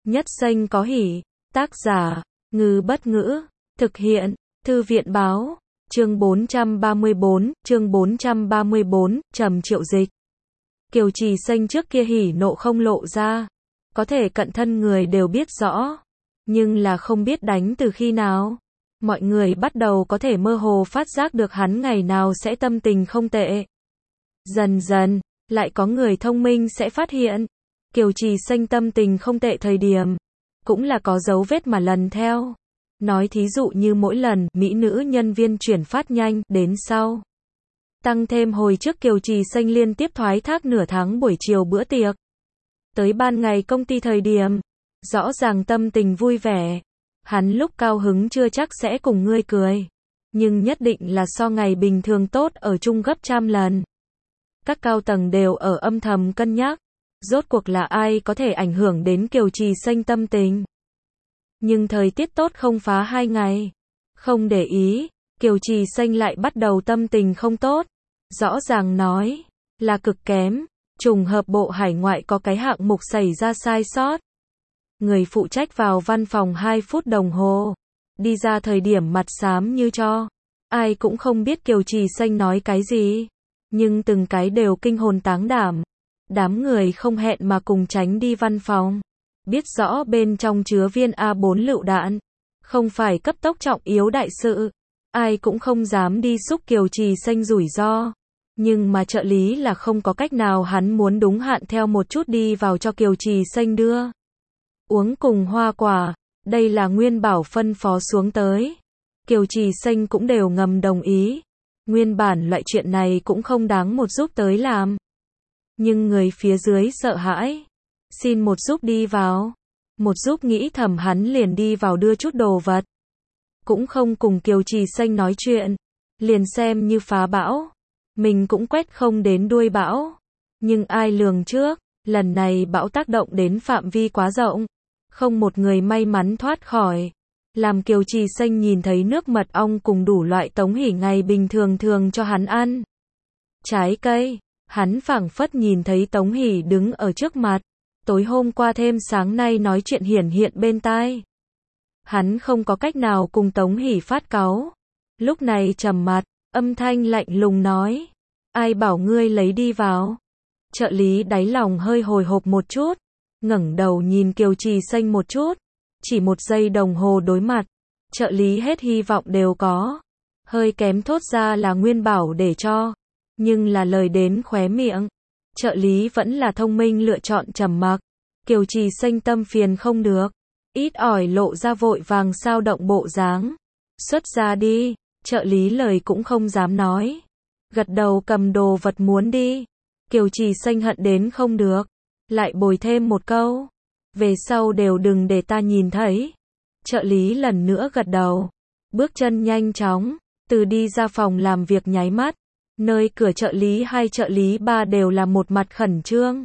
Nhất Xanh có hỉ. Tác giả, Ngư Bất Ngữ. Thực hiện, Thư viện Báo. Chương 434, Trầm Triệu Dịch. Kiều Trì Xanh trước kia hỉ nộ không lộ ra. Có thể cận thân người đều biết rõ. Nhưng là không biết đánh từ khi nào. Mọi người bắt đầu có thể mơ hồ phát giác được hắn ngày nào sẽ tâm tình không tệ. Dần dần, lại có người thông minh sẽ phát hiện. Kiều Trì Xanh tâm tình không tệ thời điểm. Cũng là có dấu vết mà lần theo. Nói thí dụ như mỗi lần mỹ nữ nhân viên chuyển phát nhanh đến sau. Tăng thêm hồi trước Kiều Trì Xanh liên tiếp thoái thác nửa tháng buổi chiều bữa tiệc. Tới ban ngày công ty thời điểm. Rõ ràng tâm tình vui vẻ. Hắn lúc cao hứng chưa chắc sẽ cùng ngươi cười. Nhưng nhất định là so ngày bình thường tốt ở chung gấp trăm lần. Các cao tầng đều ở âm thầm cân nhắc. Rốt cuộc là ai có thể ảnh hưởng đến Kiều Trì Xanh tâm tình. Nhưng thời tiết tốt không phá 2 ngày. Không để ý, Kiều Trì Xanh lại bắt đầu tâm tình không tốt. Rõ ràng nói, là cực kém. Trùng hợp bộ hải ngoại có cái hạng mục xảy ra sai sót. Người phụ trách vào văn phòng 2 phút đồng hồ. Đi ra thời điểm mặt xám như cho. Ai cũng không biết Kiều Trì Xanh nói cái gì. Nhưng từng cái đều kinh hồn táng đảm. Đám người không hẹn mà cùng tránh đi văn phòng. Biết rõ bên trong chứa viên A4 lựu đạn. Không phải cấp tốc trọng yếu đại sự. Ai cũng không dám đi xúc Kiều Trì Xanh rủi ro. Nhưng mà trợ lý là không có cách nào, hắn muốn đúng hạn theo một chút đi vào cho Kiều Trì Xanh đưa. Uống cùng hoa quả. Đây là Nguyên Bảo phân phó xuống tới. Kiều Trì Xanh cũng đều ngầm đồng ý. Nguyên bản loại chuyện này cũng không đáng một giúp tới làm. Nhưng người phía dưới sợ hãi. Xin một giúp đi vào. Một giúp nghĩ thầm hắn liền đi vào đưa chút đồ vật. Cũng không cùng Kiều Trì Xanh nói chuyện. Liền xem như phá bão. Mình cũng quét không đến đuôi bão. Nhưng ai lường trước, lần này bão tác động đến phạm vi quá rộng. Không một người may mắn thoát khỏi. Làm Kiều Trì Xanh nhìn thấy nước mật ong cùng đủ loại Tống Hỉ ngày bình thường thường cho hắn ăn. Trái cây. Hắn phảng phất nhìn thấy Tống Hỉ đứng ở trước mặt. Tối hôm qua thêm sáng nay nói chuyện hiển hiện bên tai. Hắn không có cách nào cùng Tống Hỉ phát cáu. Lúc này trầm mặt, âm thanh lạnh lùng nói. Ai bảo ngươi lấy đi vào? Trợ lý đáy lòng hơi hồi hộp một chút. Ngẩng đầu nhìn Kiều Trì Xanh một chút. Chỉ 1 giây đồng hồ đối mặt. Trợ lý hết hy vọng đều có. Hơi kém thốt ra là Nguyên Bảo để cho. Nhưng là lời đến khóe miệng. Trợ lý vẫn là thông minh lựa chọn trầm mặc. Kiều Trì Xanh tâm phiền không được. Ít ỏi lộ ra vội vàng sao động bộ dáng. Xuất ra đi. Trợ lý lời cũng không dám nói. Gật đầu cầm đồ vật muốn đi. Kiều Trì Xanh hận đến không được. Lại bồi thêm một câu. Về sau đều đừng để ta nhìn thấy. Trợ lý lần nữa gật đầu. Bước chân nhanh chóng. Từ đi ra phòng làm việc nháy mắt. Nơi cửa trợ lý 2 trợ lý 3 đều là một mặt khẩn trương.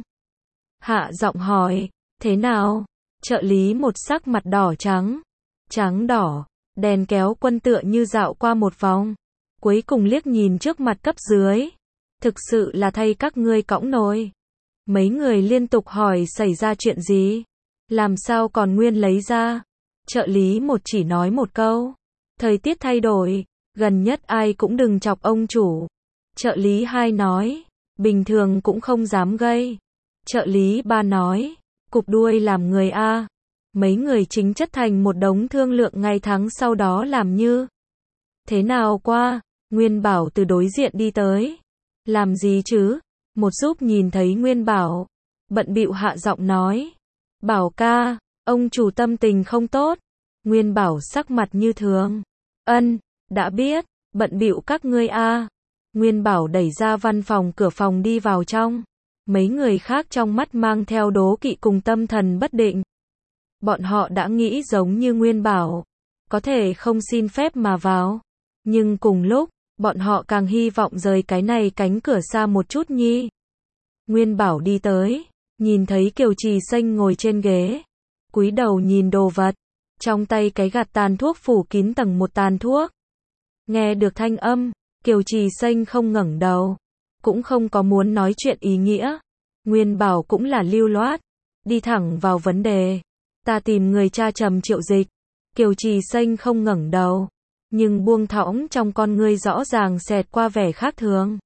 Hạ giọng hỏi. Thế nào? Trợ lý một sắc mặt đỏ trắng. Trắng đỏ. Đèn kéo quân tựa như dạo qua một vòng. Cuối cùng liếc nhìn trước mặt cấp dưới. Thực sự là thay các ngươi cõng nồi. Mấy người liên tục hỏi xảy ra chuyện gì. Làm sao còn nguyên lấy ra. Trợ lý một chỉ nói một câu. Thời tiết thay đổi. Gần nhất ai cũng đừng chọc ông chủ. Trợ lý 2 nói. Bình thường cũng không dám gây. Trợ lý 3 nói. Cụp đuôi làm người A. Mấy người chính chất thành một đống thương lượng ngày tháng sau đó làm như. Thế nào qua? Nguyên Bảo từ đối diện đi tới. Làm gì chứ? Một giúp nhìn thấy Nguyên Bảo. Bận bịu hạ giọng nói. Bảo ca, ông chủ tâm tình không tốt. Nguyên Bảo sắc mặt như thường. Ân, đã biết, bận bịu các ngươi a. Nguyên Bảo đẩy ra văn phòng cửa phòng đi vào trong. Mấy người khác trong mắt mang theo đố kỵ cùng tâm thần bất định. Bọn họ đã nghĩ giống như Nguyên Bảo. Có thể không xin phép mà vào. Nhưng cùng lúc, bọn họ càng hy vọng rời cái này cánh cửa xa một chút nhi. Nguyên Bảo đi tới. Nhìn thấy Kiều Trì Xanh ngồi trên ghế. Cúi đầu nhìn đồ vật. Trong tay cái gạt tàn thuốc phủ kín tầng một tàn thuốc. Nghe được thanh âm. Kiều Trì Xanh không ngẩng đầu. Cũng không có muốn nói chuyện ý nghĩa. Nguyên Bảo cũng là lưu loát. Đi thẳng vào vấn đề. Ta tìm người cha Trầm Triệu Dịch. Kiều Trì Xanh không ngẩng đầu, nhưng buông thõng trong con ngươi rõ ràng xẹt qua vẻ khác thường.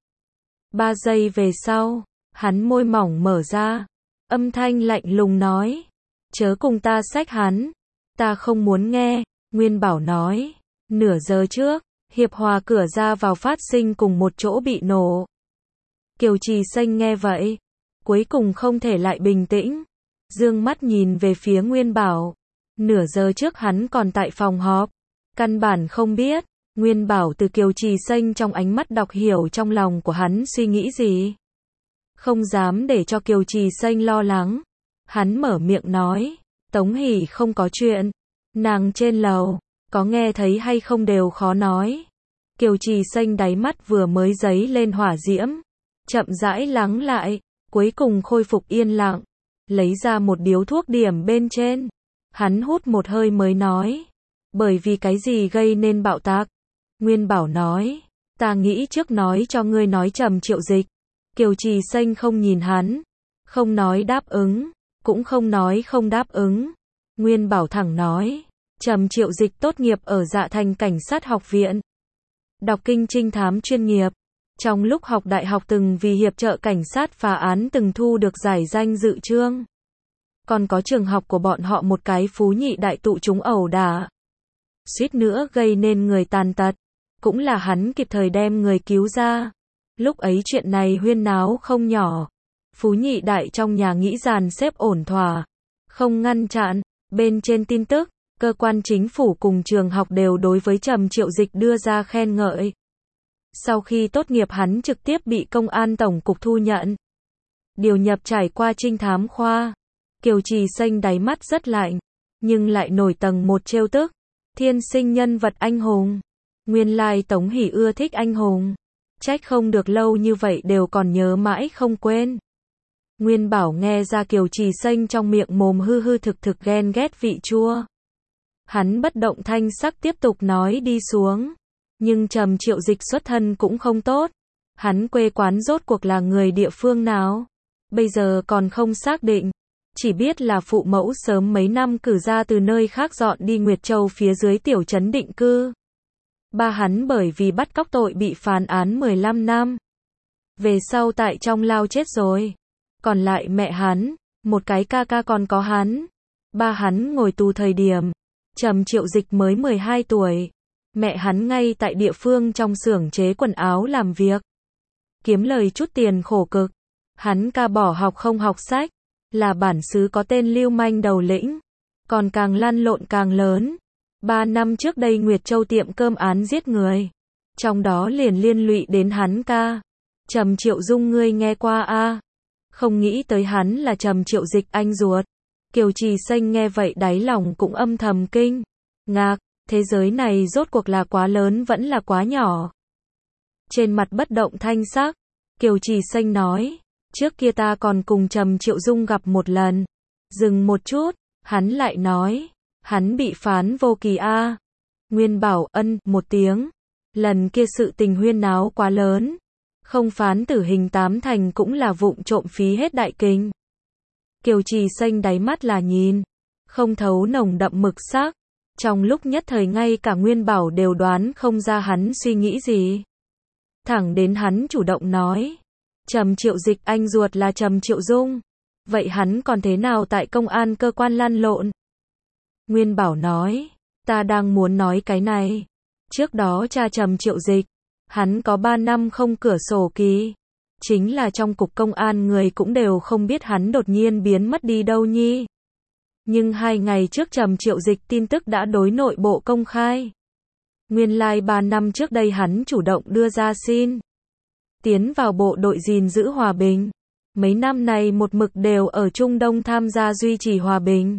3 giây về sau, hắn môi mỏng mở ra, âm thanh lạnh lùng nói, chớ cùng ta xách hắn, ta không muốn nghe. Nguyên Bảo nói, nửa giờ trước, hiệp hòa cửa ra vào phát sinh cùng một chỗ bị nổ. Kiều Trì Xanh nghe vậy, cuối cùng không thể lại bình tĩnh, dương mắt nhìn về phía Nguyên Bảo. Nửa giờ trước hắn còn tại phòng họp, căn bản không biết. Nguyên Bảo từ Kiều Trì Xanh trong ánh mắt đọc hiểu trong lòng của hắn suy nghĩ gì. Không dám để cho Kiều Trì Xanh lo lắng, hắn mở miệng nói, Tống Hỷ không có chuyện, nàng trên lầu, có nghe thấy hay không đều khó nói. Kiều Trì Xanh đáy mắt vừa mới giấy lên hỏa diễm, chậm rãi lắng lại, cuối cùng khôi phục yên lặng, lấy ra một điếu thuốc điểm bên trên. Hắn hút một hơi mới nói, bởi vì cái gì gây nên bạo tạc? Nguyên Bảo nói, ta nghĩ trước nói cho ngươi nói Trầm Triệu Dịch. Kiều Trì Xanh không nhìn hắn, không nói đáp ứng, cũng không nói không đáp ứng. Nguyên Bảo thẳng nói, Trầm Triệu Dịch tốt nghiệp ở Dạ Thành Cảnh sát học viện, đọc kinh trinh thám chuyên nghiệp. Trong lúc học đại học từng vì hiệp trợ cảnh sát phá án từng thu được giải danh dự chương. Còn có trường học của bọn họ một cái phú nhị đại tụ chúng ẩu đả, suýt nữa gây nên người tàn tật, cũng là hắn kịp thời đem người cứu ra. Lúc ấy chuyện này huyên náo không nhỏ, phú nhị đại trong nhà nghĩ dàn xếp ổn thỏa, không ngăn chặn. Bên trên tin tức, cơ quan chính phủ cùng trường học đều đối với Trầm Triệu Dịch đưa ra khen ngợi. Sau khi tốt nghiệp hắn trực tiếp bị công an tổng cục thu nhận, điều nhập trải qua trinh thám khoa. Kiều Trì Xanh đáy mắt rất lạnh, nhưng lại nổi tầng một trêu tức. Thiên sinh nhân vật anh hùng. Nguyên lai Tống Hỷ ưa thích anh hùng. Trách không được lâu như vậy đều còn nhớ mãi không quên. Nguyên Bảo nghe ra Kiều Trì Xanh trong miệng mồm hư hư thực thực ghen ghét vị chua. Hắn bất động thanh sắc tiếp tục nói đi xuống. Nhưng Trầm Triệu Dịch xuất thân cũng không tốt. Hắn quê quán rốt cuộc là người địa phương nào? Bây giờ còn không xác định. Chỉ biết là phụ mẫu sớm mấy năm cử ra từ nơi khác dọn đi Nguyệt Châu phía dưới tiểu trấn định cư. Ba hắn bởi vì bắt cóc tội bị phán án 15 năm. Về sau tại trong lao chết rồi. Còn lại mẹ hắn, một cái ca ca còn có hắn. Ba hắn ngồi tù thời điểm Trầm Triệu Dịch mới 12 tuổi. Mẹ hắn ngay tại địa phương trong xưởng chế quần áo làm việc, kiếm lời chút tiền khổ cực. Hắn ca bỏ học không học sách, là bản xứ có tên lưu manh đầu lĩnh, còn càng lăn lộn càng lớn. 3 năm trước đây Nguyệt Châu tiệm cơm án giết người, trong đó liền liên lụy đến hắn ca. Trầm Triệu Dung ngươi nghe qua a? Không nghĩ tới hắn là Trầm Triệu Dịch anh ruột. Kiều Trì Xanh nghe vậy đáy lòng cũng âm thầm kinh ngạc, thế giới này rốt cuộc là quá lớn vẫn là quá nhỏ. Trên mặt bất động thanh sắc, Kiều Trì Xanh nói, trước kia ta còn cùng Trầm Triệu Dung gặp một lần. Dừng một chút, hắn lại nói, hắn bị phán vô kỳ a. Nguyên Bảo ân một tiếng, lần kia sự tình huyên náo quá lớn, không phán tử hình 8 thành cũng là vụng trộm phí hết đại kinh. Kiều Trì Xanh đáy mắt là nhìn không thấu nồng đậm mực sắc, trong lúc nhất thời ngay cả Nguyên Bảo đều đoán không ra hắn suy nghĩ gì. Thẳng đến hắn chủ động nói, Trầm Triệu Dịch anh ruột là Trầm Triệu Dung, vậy hắn còn thế nào tại công an cơ quan lăn lộn? Nguyên Bảo nói, ta đang muốn nói cái này. Trước đó cha Trầm Triệu Dịch, hắn có 3 năm không cửa sổ ký. Chính là trong cục công an người cũng đều không biết hắn đột nhiên biến mất đi đâu nhi. Nhưng 2 ngày trước Trầm Triệu Dịch tin tức đã đối nội bộ công khai. Nguyên lai 3 năm trước đây hắn chủ động đưa ra xin tiến vào bộ đội gìn giữ hòa bình. Mấy năm này một mực đều ở Trung Đông tham gia duy trì hòa bình.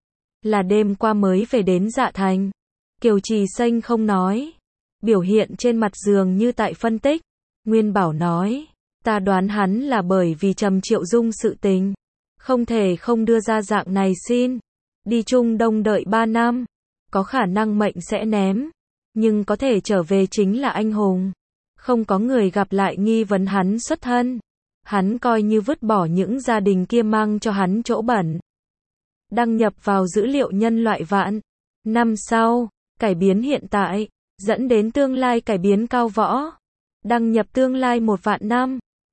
Là đêm qua mới về đến Dạ Thành. Kiều Trì Xanh không nói, biểu hiện trên mặt dường như tại phân tích. Nguyên Bảo nói, ta đoán hắn là bởi vì Trầm Triệu Dung sự tình, không thể không đưa ra dạng này xin đi Trung Đông đợi 3 năm, có khả năng mệnh sẽ ném, nhưng có thể trở về chính là anh hùng. Không có người gặp lại nghi vấn hắn xuất thân. Hắn coi như vứt bỏ những gia đình kia mang cho hắn chỗ bẩn. Đăng nhập vào dữ liệu nhân loại vạn năm sau. Cải biến hiện tại, dẫn đến tương lai cải biến cao võ. Đăng nhập tương lai 1 vạn năm.